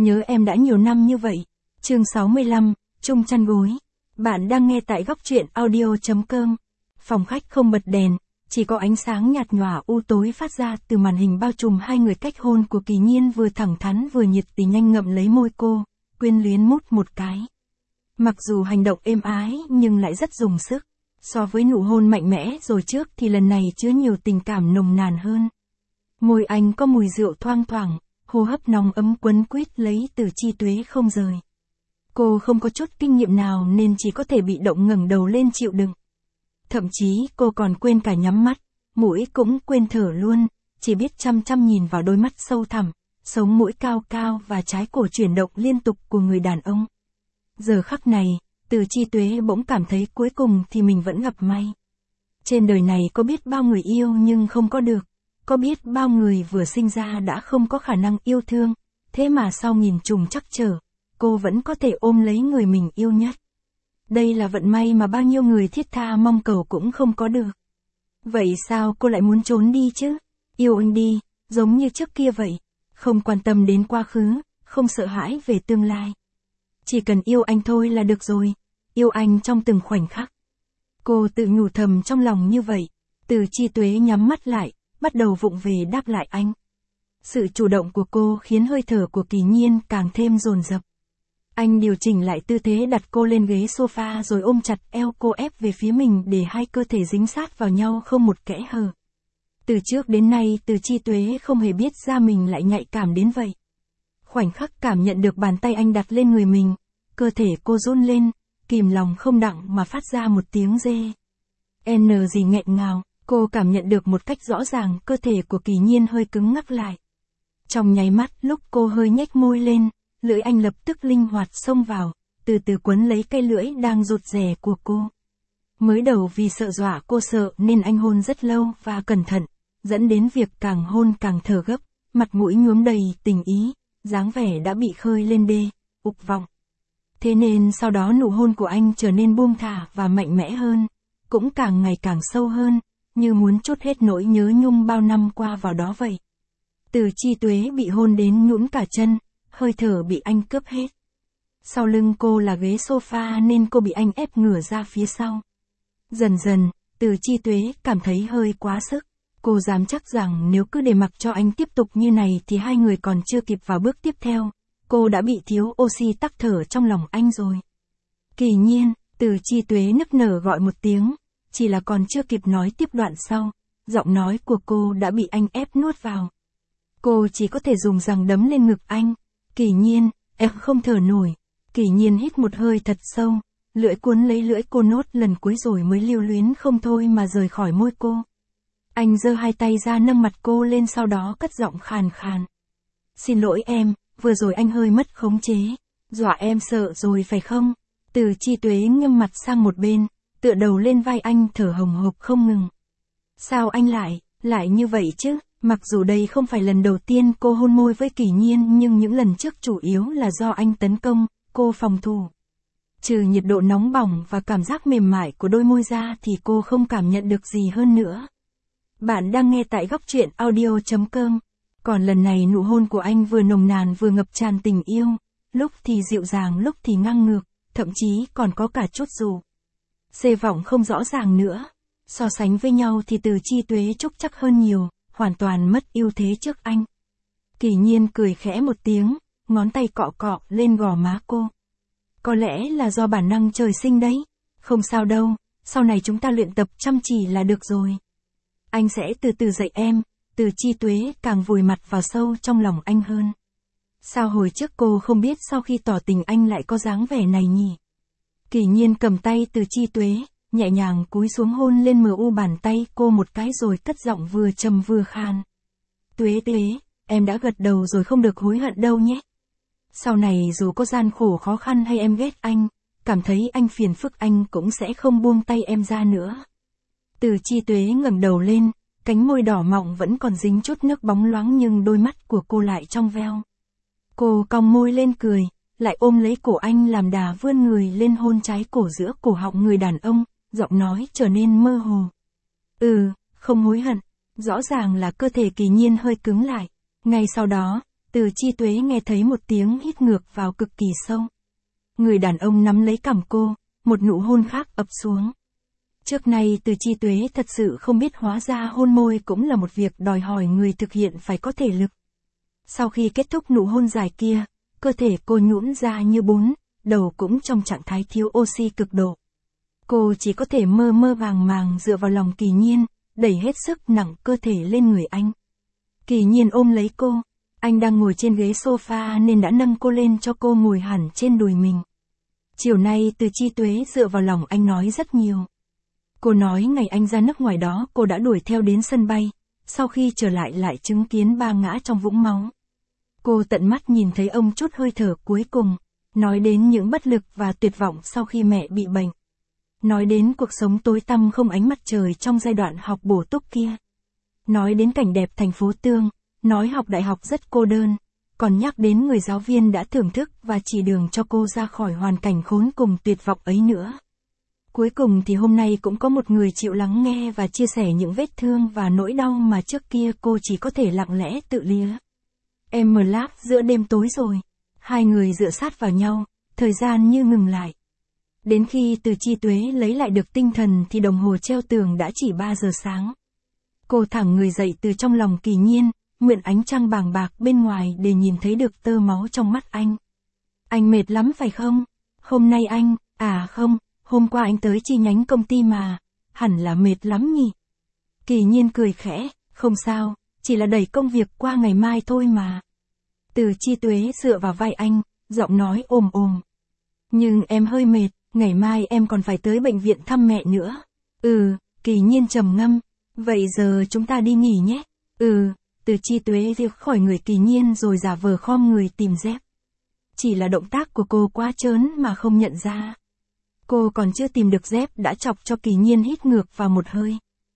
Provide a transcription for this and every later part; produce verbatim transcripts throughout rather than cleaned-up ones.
nhớ em đã nhiều năm như vậy. Chương sáu mươi lăm, chung chăn gối. Bạn đang nghe tại góc truyện audio chấm com. Phòng khách không bật đèn, chỉ có ánh sáng nhạt nhòa u tối phát ra từ màn hình bao trùm hai người cách hôn của Kỳ Nhiên vừa thẳng thắn vừa nhiệt tình nhanh ngậm lấy môi cô, quyến luyến mút một cái. Mặc dù hành động êm ái nhưng lại rất dùng sức. So với nụ hôn mạnh mẽ rồi trước thì lần này chứa nhiều tình cảm nồng nàn hơn. Môi anh có mùi rượu thoang thoảng, hô hấp nóng ấm quấn quýt lấy Từ Chi Tuế không rời. Cô không có chút kinh nghiệm nào nên chỉ có thể bị động ngẩng đầu lên chịu đựng. Thậm chí cô còn quên cả nhắm mắt, mũi cũng quên thở luôn, chỉ biết chăm chăm nhìn vào đôi mắt sâu thẳm, sống mũi cao cao và trái cổ chuyển động liên tục của người đàn ông. Giờ khắc này, Từ Chi Tuế bỗng cảm thấy cuối cùng thì mình vẫn gặp may. Trên đời này có biết bao người yêu nhưng không có được, có biết bao người vừa sinh ra đã không có khả năng yêu thương, thế mà sau nghìn trùng trắc trở, cô vẫn có thể ôm lấy người mình yêu nhất. Đây là vận may mà bao nhiêu người thiết tha mong cầu cũng không có được. Vậy sao cô lại muốn trốn đi chứ? Yêu anh đi, giống như trước kia vậy, không quan tâm đến quá khứ, không sợ hãi về tương lai. Chỉ cần yêu anh thôi là được rồi, yêu anh trong từng khoảnh khắc. Cô tự nhủ thầm trong lòng như vậy, Từ Chi Tuế nhắm mắt lại, bắt đầu vụng về đáp lại anh. Sự chủ động của cô khiến hơi thở của Kỳ Nhiên càng thêm dồn dập. Anh điều chỉnh lại tư thế đặt cô lên ghế sofa rồi ôm chặt eo cô ép về phía mình để hai cơ thể dính sát vào nhau không một kẽ hở. Từ trước đến nay Từ Chi Tuế không hề biết ra mình lại nhạy cảm đến vậy. Khoảnh khắc cảm nhận được bàn tay anh đặt lên người mình, cơ thể cô run lên, kìm lòng không đặng mà phát ra một tiếng rê. N gì nghẹn ngào, cô cảm nhận được một cách rõ ràng cơ thể của Kỳ Nhiên hơi cứng ngắc lại. Trong nháy mắt lúc cô hơi nhếch môi lên, lưỡi anh lập tức linh hoạt xông vào, từ từ quấn lấy cây lưỡi đang rụt rè của cô. Mới đầu vì sợ dọa cô sợ nên anh hôn rất lâu và cẩn thận, dẫn đến việc càng hôn càng thở gấp, mặt mũi nhuốm đầy tình ý, dáng vẻ đã bị khơi lên đê, ục vọng. Thế nên sau đó nụ hôn của anh trở nên buông thả và mạnh mẽ hơn, cũng càng ngày càng sâu hơn, như muốn trút hết nỗi nhớ nhung bao năm qua vào đó vậy. Từ Chi Tuế bị hôn đến nhũn cả chân, hơi thở bị anh cướp hết. Sau lưng cô là ghế sofa nên cô bị anh ép ngửa ra phía sau. Dần dần, Từ Chi Tuế cảm thấy hơi quá sức. Cô dám chắc rằng nếu cứ để mặc cho anh tiếp tục như này thì hai người còn chưa kịp vào bước tiếp theo. Cô đã bị thiếu oxy tắc thở trong lòng anh rồi. Kỳ Nhiên, Từ Chi Tuế nức nở gọi một tiếng, chỉ là còn chưa kịp nói tiếp đoạn sau, giọng nói của cô đã bị anh ép nuốt vào. Cô chỉ có thể dùng giằng đấm lên ngực anh. Kỳ Nhiên, em không thở nổi. Kỳ Nhiên hít một hơi thật sâu, lưỡi cuốn lấy lưỡi cô nốt lần cuối rồi mới lưu luyến không thôi mà rời khỏi môi cô. Anh giơ hai tay ra nâng mặt cô lên sau đó cất giọng khàn khàn. Xin lỗi em, vừa rồi anh hơi mất khống chế, dọa em sợ rồi phải không? Từ Chi Tuế nghiêng mặt sang một bên, tựa đầu lên vai anh thở hồng hộc không ngừng. Sao anh lại, lại như vậy chứ? Mặc dù đây không phải lần đầu tiên cô hôn môi với Kỳ Nhiên nhưng những lần trước chủ yếu là do anh tấn công, cô phòng thủ. Trừ nhiệt độ nóng bỏng và cảm giác mềm mại của đôi môi ra thì cô không cảm nhận được gì hơn nữa. Bạn đang nghe tại góc truyện audio chấm com. Còn lần này nụ hôn của anh vừa nồng nàn vừa ngập tràn tình yêu, lúc thì dịu dàng lúc thì ngang ngược, thậm chí còn có cả chút dù. Xê vọng không rõ ràng nữa. So sánh với nhau thì Từ Chi Tuế trúc chắc hơn nhiều, hoàn toàn mất ưu thế trước anh. Kỳ Nhiên cười khẽ một tiếng, ngón tay cọ cọ lên gò má cô. Có lẽ là do bản năng trời sinh đấy. Không sao đâu, sau này chúng ta luyện tập chăm chỉ là được rồi. Anh sẽ từ từ dạy em. Từ Chi Tuế càng vùi mặt vào sâu trong lòng anh hơn. Sao hồi trước cô không biết sau khi tỏ tình anh lại có dáng vẻ này nhỉ? Kỳ Nhiên cầm tay Từ Chi Tuế, nhẹ nhàng cúi xuống hôn lên mờ u bàn tay cô một cái rồi cất giọng vừa trầm vừa khan. Tuế Tuế, em đã gật đầu rồi không được hối hận đâu nhé. Sau này dù có gian khổ khó khăn hay em ghét anh, cảm thấy anh phiền phức anh cũng sẽ không buông tay em ra nữa. Từ Chi Tuế ngẩng đầu lên, cánh môi đỏ mọng vẫn còn dính chút nước bóng loáng nhưng đôi mắt của cô lại trong veo. Cô cong môi lên cười, lại ôm lấy cổ anh làm đà vươn người lên hôn trái cổ giữa cổ họng người đàn ông, giọng nói trở nên mơ hồ. Ừ, không hối hận. Rõ ràng là cơ thể Kỳ Nhiên hơi cứng lại. Ngay sau đó, Từ Chi Tuế nghe thấy một tiếng hít ngược vào cực kỳ sâu. Người đàn ông nắm lấy cằm cô, một nụ hôn khác ập xuống. Trước nay Từ Chi Tuế thật sự không biết hóa ra hôn môi cũng là một việc đòi hỏi người thực hiện phải có thể lực. Sau khi kết thúc nụ hôn dài kia, cơ thể cô nhũn ra như bún, đầu cũng trong trạng thái thiếu oxy cực độ. Cô chỉ có thể mơ mơ màng màng dựa vào lòng Kỳ Nhiên, đẩy hết sức nặng cơ thể lên người anh. Kỳ Nhiên ôm lấy cô, anh đang ngồi trên ghế sofa nên đã nâng cô lên cho cô ngồi hẳn trên đùi mình. Chiều nay Từ Chi Tuế dựa vào lòng anh nói rất nhiều. Cô nói ngày anh ra nước ngoài đó cô đã đuổi theo đến sân bay, sau khi trở lại lại chứng kiến ba ngã trong vũng máu. Cô tận mắt nhìn thấy ông chút hơi thở cuối cùng, nói đến những bất lực và tuyệt vọng sau khi mẹ bị bệnh. Nói đến cuộc sống tối tăm không ánh mặt trời trong giai đoạn học bổ túc kia. Nói đến cảnh đẹp thành phố Tương, nói học đại học rất cô đơn, còn nhắc đến người giáo viên đã thưởng thức và chỉ đường cho cô ra khỏi hoàn cảnh khốn cùng tuyệt vọng ấy nữa. Cuối cùng thì hôm nay cũng có một người chịu lắng nghe và chia sẻ những vết thương và nỗi đau mà trước kia cô chỉ có thể lặng lẽ tự lìa. Em mờ láp giữa đêm tối rồi. Hai người dựa sát vào nhau, thời gian như ngừng lại. Đến khi Từ Chi Tuế lấy lại được tinh thần thì đồng hồ treo tường đã chỉ ba giờ sáng. Cô thẳng người dậy từ trong lòng Kỳ Nhiên, mượn ánh trăng bàng bạc bên ngoài để nhìn thấy được tơ máu trong mắt anh. Anh mệt lắm phải không? Hôm nay anh, à không, hôm qua anh tới chi nhánh công ty mà, hẳn là mệt lắm nhỉ? Kỳ Nhiên cười khẽ, không sao, chỉ là đẩy công việc qua ngày mai thôi mà. Từ Chi Tuế dựa vào vai anh, giọng nói ồm ồm. Nhưng em hơi mệt, ngày mai em còn phải tới bệnh viện thăm mẹ nữa. Ừ, Kỳ Nhiên trầm ngâm, vậy giờ chúng ta đi nghỉ nhé. Ừ, Từ Chi Tuế rượt khỏi người Kỳ Nhiên rồi giả vờ khom người tìm dép. Chỉ là động tác của cô quá trớn mà không nhận ra. Cô còn chưa tìm được dép đã chọc cho Kỳ Nhiên hít ngược vào một hơi.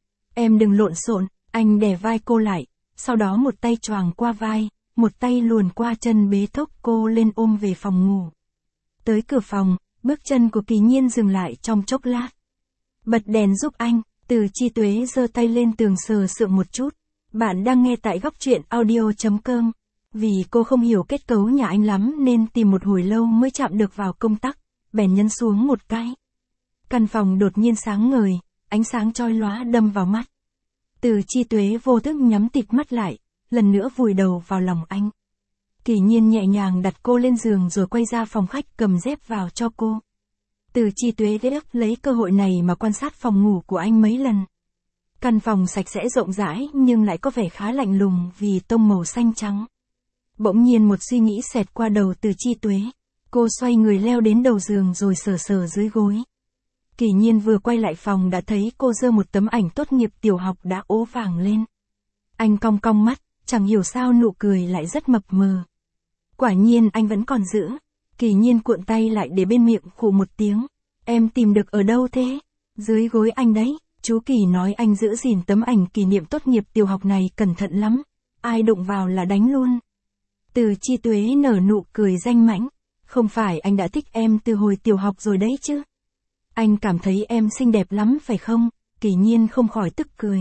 Em đừng lộn xộn, anh đè vai cô lại, sau đó một tay choàng qua vai, một tay luồn qua chân bế thốc cô lên ôm về phòng ngủ. Tới cửa phòng, bước chân của Kỳ Nhiên dừng lại trong chốc lát. Bật đèn giúp anh, Từ Chi Tuế giơ tay lên tường sờ sượng một chút. Bạn đang nghe tại góc truyện audio chấm com. Vì cô không hiểu kết cấu nhà anh lắm nên tìm một hồi lâu mới chạm được vào công tắc, bèn nhấn xuống một cái. Căn phòng đột nhiên sáng ngời, ánh sáng chói lóa đâm vào mắt. Từ Chi Tuế vô thức nhắm tịt mắt lại, lần nữa vùi đầu vào lòng anh. Kỳ Nhiên nhẹ nhàng đặt cô lên giường rồi quay ra phòng khách cầm dép vào cho cô. Từ Chi Tuế ghét lấy cơ hội này mà quan sát phòng ngủ của anh mấy lần. Căn phòng sạch sẽ rộng rãi nhưng lại có vẻ khá lạnh lùng vì tông màu xanh trắng. Bỗng nhiên một suy nghĩ xẹt qua đầu Từ Chi Tuế. Cô xoay người leo đến đầu giường rồi sờ sờ dưới gối. Kỳ Nhiên vừa quay lại phòng đã thấy cô giơ một tấm ảnh tốt nghiệp tiểu học đã ố vàng lên. Anh cong cong mắt, chẳng hiểu sao nụ cười lại rất mập mờ. Quả nhiên anh vẫn còn giữ. Kỳ Nhiên cuộn tay lại để bên miệng khụ một tiếng. Em tìm được ở đâu thế? Dưới gối anh đấy. Chú Kỳ nói anh giữ gìn tấm ảnh kỷ niệm tốt nghiệp tiểu học này cẩn thận lắm. Ai đụng vào là đánh luôn. Từ Chi Tuế nở nụ cười danh mãnh. Không phải anh đã thích em từ hồi tiểu học rồi đấy chứ? Anh cảm thấy em xinh đẹp lắm phải không? Kỳ Nhiên không khỏi tức cười.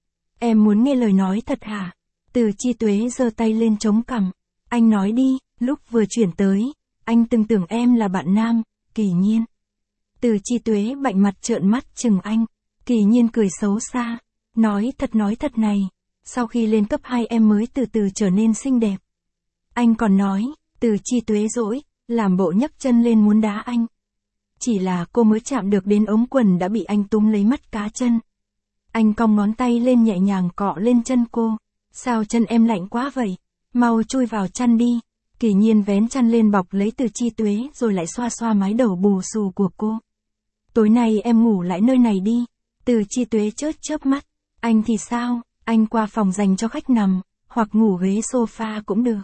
Em muốn nghe lời nói thật hả? Từ Chi Tuế giơ tay lên chống cằm. Anh nói đi, lúc vừa chuyển tới, anh từng tưởng em là bạn nam. Kỳ Nhiên. Từ Chi Tuế bạnh mặt trợn mắt chừng anh. Kỳ Nhiên cười xấu xa. Nói thật nói thật này. Sau khi lên cấp hai em mới từ từ trở nên xinh đẹp. Anh còn nói. Từ Chi Tuế dỗi, làm bộ nhấc chân lên muốn đá anh. Chỉ là cô mới chạm được đến ống quần đã bị anh túm lấy mắt cá chân. Anh cong ngón tay lên nhẹ nhàng cọ lên chân cô. Sao chân em lạnh quá vậy? Mau chui vào chăn đi. Kỳ Nhiên vén chăn lên bọc lấy Từ Chi Tuế rồi lại xoa xoa mái đầu bù xù của cô. Tối nay em ngủ lại nơi này đi. Từ Chi Tuế chớp chớp mắt. Anh thì sao? Anh qua phòng dành cho khách nằm, hoặc ngủ ghế sofa cũng được.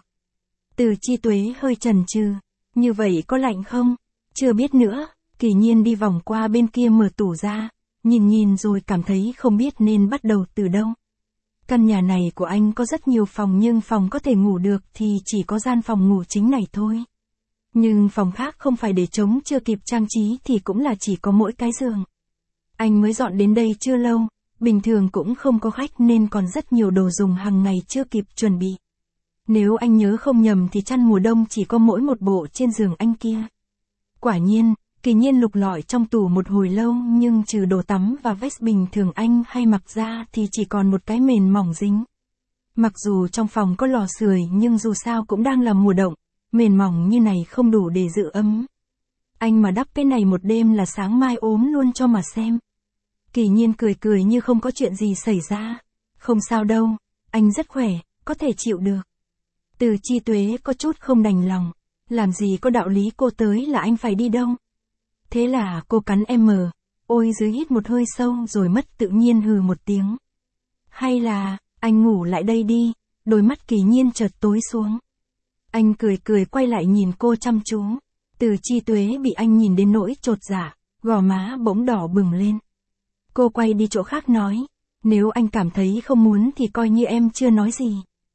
Từ Chi Tuế hơi chần chừ. Như vậy có lạnh không? Chưa biết nữa. Kỳ Nhiên đi vòng qua bên kia mở tủ ra, nhìn nhìn rồi cảm thấy không biết nên bắt đầu từ đâu. Căn nhà này của anh có rất nhiều phòng nhưng phòng có thể ngủ được thì chỉ có gian phòng ngủ chính này thôi. Nhưng phòng khác không phải để trống chưa kịp trang trí thì cũng là chỉ có mỗi cái giường. Anh mới dọn đến đây chưa lâu, bình thường cũng không có khách nên còn rất nhiều đồ dùng hàng ngày chưa kịp chuẩn bị. Nếu anh nhớ không nhầm thì chăn mùa đông chỉ có mỗi một bộ trên giường anh kia. Quả nhiên, Kỳ Nhiên lục lọi trong tủ một hồi lâu nhưng trừ đồ tắm và vest bình thường anh hay mặc ra thì chỉ còn một cái mền mỏng dính. Mặc dù trong phòng có lò sưởi nhưng dù sao cũng đang là mùa đông, mền mỏng như này không đủ để giữ ấm. Anh mà đắp cái này một đêm là sáng mai ốm luôn cho mà xem. Kỳ Nhiên cười cười như không có chuyện gì xảy ra. Không sao đâu, anh rất khỏe, có thể chịu được. Từ Chi Tuế có chút không đành lòng. Làm gì có đạo lý cô tới là anh phải đi đâu. Thế là cô cắn em mờ, ôi dưới hít một hơi sâu rồi mất tự nhiên hừ một tiếng. Hay là, anh ngủ lại đây đi, đôi mắt Kỳ Nhiên chợt tối xuống. Anh cười cười quay lại nhìn cô chăm chú. Từ Chi Tuế bị anh nhìn đến nỗi chột dạ, gò má bỗng đỏ bừng lên. Cô quay đi chỗ khác nói, nếu anh cảm thấy không muốn thì coi như em chưa nói gì.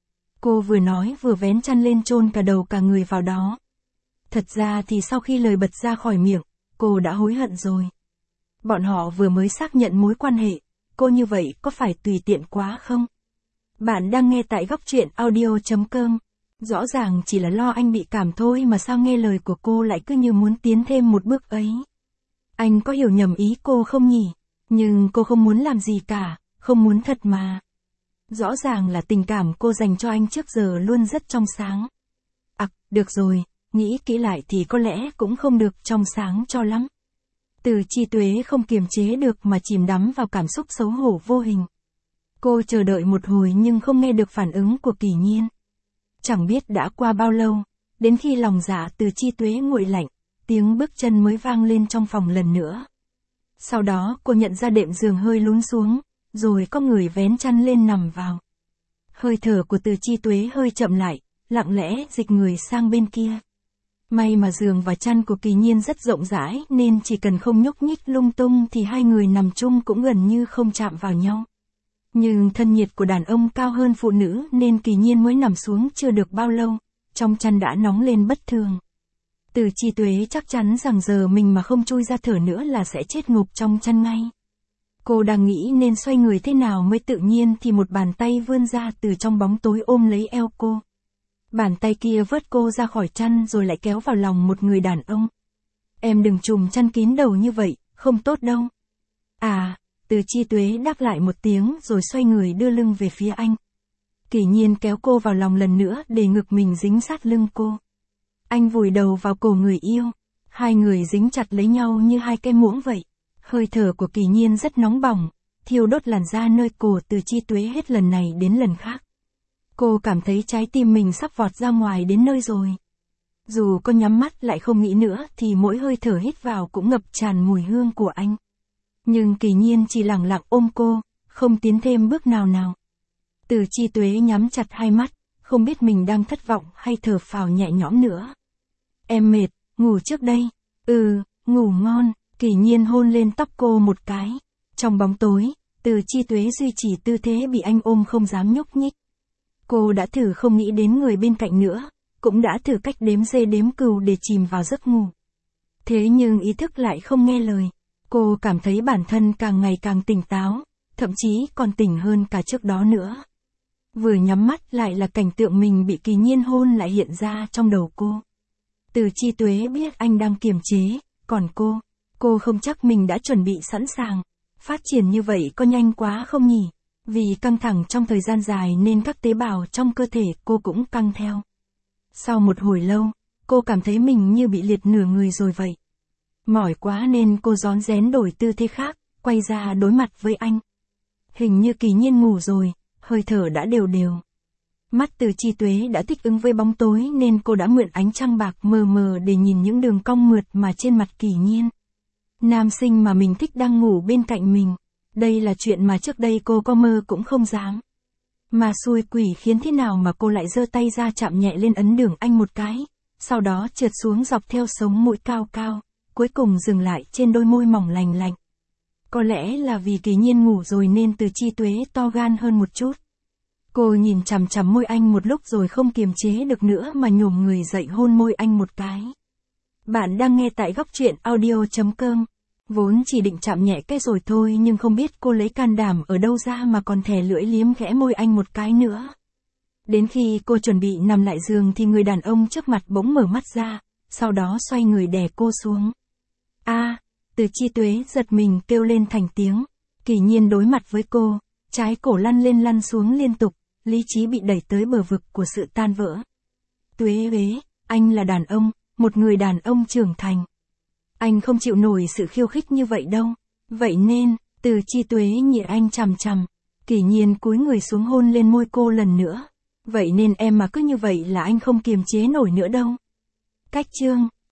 Cô vừa nói vừa vén chăn lên chôn cả đầu cả người vào đó. Thật ra thì sau khi lời bật ra khỏi miệng, cô đã hối hận rồi. Bọn họ vừa mới xác nhận mối quan hệ, cô như vậy có phải tùy tiện quá không? Bạn đang nghe tại góc truyện audio chấm com. Rõ ràng chỉ là lo anh bị cảm thôi mà sao nghe lời của cô lại cứ như muốn tiến thêm một bước ấy. Anh có hiểu nhầm ý cô không nhỉ? Nhưng cô không muốn làm gì cả, không muốn thật mà. Rõ ràng là tình cảm cô dành cho anh trước giờ luôn rất trong sáng. À, được rồi, nghĩ kỹ lại thì có lẽ cũng không được trong sáng cho lắm. Từ Chi Tuế không kiềm chế được mà chìm đắm vào cảm xúc xấu hổ vô hình. Cô chờ đợi một hồi nhưng không nghe được phản ứng của Kỳ Nhiên. Chẳng biết đã qua bao lâu, đến khi lòng dạ Từ Chi Tuế nguội lạnh, tiếng bước chân mới vang lên trong phòng lần nữa. Sau đó cô nhận ra đệm giường hơi lún xuống, rồi có người vén chăn lên nằm vào. Hơi thở của Từ Chi Tuế hơi chậm lại, lặng lẽ dịch người sang bên kia. May mà giường và chăn của Kỳ Nhiên rất rộng rãi nên chỉ cần không nhúc nhích lung tung thì hai người nằm chung cũng gần như không chạm vào nhau. Nhưng thân nhiệt của đàn ông cao hơn phụ nữ nên Kỳ Nhiên mới nằm xuống chưa được bao lâu, trong chăn đã nóng lên bất thường. Từ Chi Tuế chắc chắn rằng giờ mình mà không chui ra thở nữa là sẽ chết ngục trong chăn ngay. Cô đang nghĩ nên xoay người thế nào mới tự nhiên thì một bàn tay vươn ra từ trong bóng tối ôm lấy eo cô. Bàn tay kia vớt cô ra khỏi chăn rồi lại kéo vào lòng một người đàn ông. Em đừng trùm chăn kín đầu như vậy, không tốt đâu. À, Từ Chi Tuế đáp lại một tiếng rồi xoay người đưa lưng về phía anh. Kỳ Nhiên kéo cô vào lòng lần nữa để ngực mình dính sát lưng cô. Anh vùi đầu vào cổ người yêu. Hai người dính chặt lấy nhau như hai cái muỗng vậy. Hơi thở của Kỳ Nhiên rất nóng bỏng, thiêu đốt làn da nơi cổ Từ Chi Tuế hết lần này đến lần khác. Cô cảm thấy trái tim mình sắp vọt ra ngoài đến nơi rồi. Dù có nhắm mắt lại không nghĩ nữa thì mỗi hơi thở hít vào cũng ngập tràn mùi hương của anh. Nhưng Kỳ Nhiên chỉ lặng lặng ôm cô, không tiến thêm bước nào nào. Từ Chi Tuế nhắm chặt hai mắt, không biết mình đang thất vọng hay thở phào nhẹ nhõm nữa. Em mệt, ngủ trước đây. Ừ, ngủ ngon. Kỳ Nhiên hôn lên tóc cô một cái. Trong bóng tối, Từ Chi Tuế duy trì tư thế bị anh ôm không dám nhúc nhích. Cô đã thử không nghĩ đến người bên cạnh nữa, cũng đã thử cách đếm dê đếm cừu để chìm vào giấc ngủ. Thế nhưng ý thức lại không nghe lời. Cô cảm thấy bản thân càng ngày càng tỉnh táo, thậm chí còn tỉnh hơn cả trước đó nữa. Vừa nhắm mắt lại là cảnh tượng mình bị Kỳ Nhiên hôn lại hiện ra trong đầu cô. Từ Chi Tuế biết anh đang kiềm chế, còn cô, cô không chắc mình đã chuẩn bị sẵn sàng. Phát triển như vậy có nhanh quá không nhỉ? Vì căng thẳng trong thời gian dài nên các tế bào trong cơ thể cô cũng căng theo. Sau một hồi lâu, cô cảm thấy mình như bị liệt nửa người rồi vậy. Mỏi quá nên cô rón rén đổi tư thế khác, quay ra đối mặt với anh. Hình như Kỳ Nhiên ngủ rồi, hơi thở đã đều đều. Mắt Từ Chi Tuế đã thích ứng với bóng tối nên cô đã mượn ánh trăng bạc mờ mờ để nhìn những đường cong mượt mà trên mặt Kỳ Nhiên. Nam sinh mà mình thích đang ngủ bên cạnh mình. Đây là chuyện mà trước đây cô có mơ cũng không dám. Mà xui quỷ khiến thế nào mà cô lại giơ tay ra chạm nhẹ lên ấn đường anh một cái, sau đó trượt xuống dọc theo sống mũi cao cao, cuối cùng dừng lại trên đôi môi mỏng lành lạnh. Có lẽ là vì Kỳ Nhiên ngủ rồi nên Từ Chi Tuế to gan hơn một chút. Cô nhìn chằm chằm môi anh một lúc rồi không kiềm chế được nữa mà nhổm người dậy hôn môi anh một cái. Bạn đang nghe tại góc truyện audio chấm com. Vốn chỉ định chạm nhẹ cái rồi thôi nhưng không biết cô lấy can đảm ở đâu ra mà còn thè lưỡi liếm khẽ môi anh một cái nữa. Đến khi cô chuẩn bị nằm lại giường thì người đàn ông trước mặt bỗng mở mắt ra, sau đó xoay người đè cô xuống. A, Từ Chi Tuế giật mình kêu lên thành tiếng. Kỳ Nhiên đối mặt với cô, trái cổ lăn lên lăn xuống liên tục, lý trí bị đẩy tới bờ vực của sự tan vỡ. Tuế Uế, anh là đàn ông, một người đàn ông trưởng thành. Anh không chịu nổi sự khiêu khích như vậy đâu. Vậy nên, Từ Chi Tuế nhìn anh chằm chằm. Kỳ Nhiên cúi người xuống hôn lên môi cô lần nữa. Vậy nên em mà cứ như vậy là anh không kiềm chế nổi nữa đâu. Cách chương